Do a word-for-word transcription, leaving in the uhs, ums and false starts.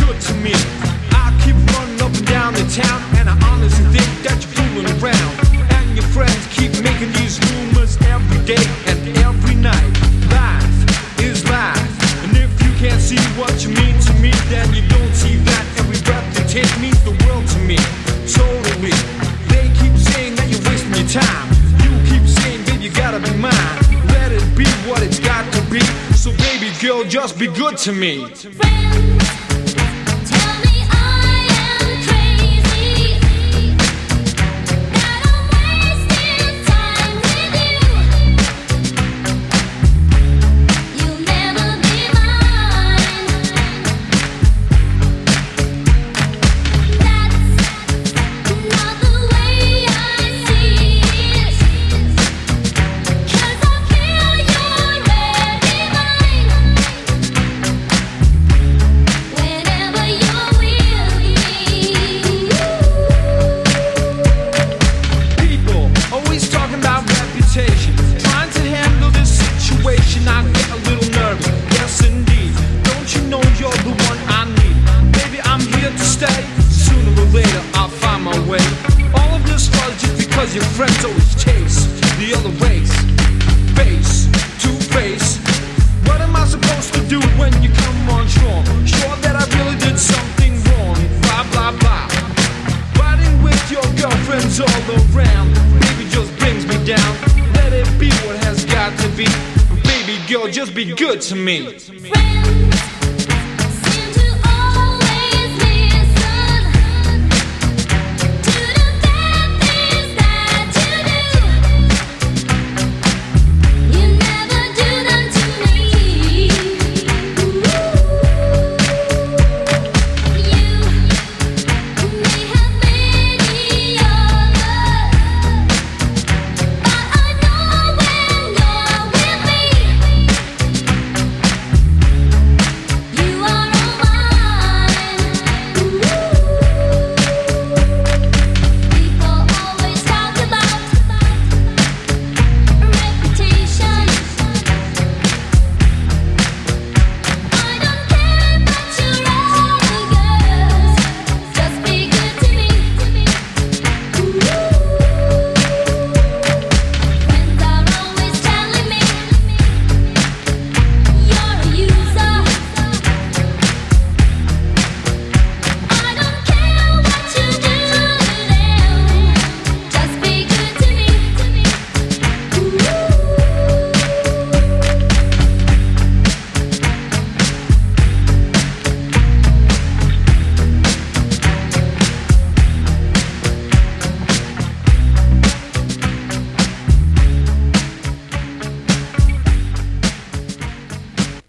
good to me. I keep running up and down the town, and I honestly think that you're fooling around. And your friends keep making these rumors every day and every night. Life is life, and if you can't see what you mean to me, then you don't see that every breath you take means the world to me. Totally. They keep saying that you're wasting your time. You keep saying, babe, you gotta be mine. Let it be what it's got to be. So baby girl, just be good to me. Friends, tell me I am crazy, that I'm wasting time with you. You'll never be mine. That's not the way I see it, 'cause I feel you're already mine. Whenever you're with me, People always talking about reputation, trying to handle this situation. I get a little nervous, yes indeed. Don't you know you're the one I need? Baby, I'm here to stay. Sooner or later, I'll find my way. All of this was just because your friends always chase the other race. Face to face. What am I supposed to do when you come on strong? Sure that I really did something wrong. Blah, blah, blah. Riding with your girlfriends all around, baby, just brings me down. Let it be what has got to be. Baby girl, just be good to me. friends.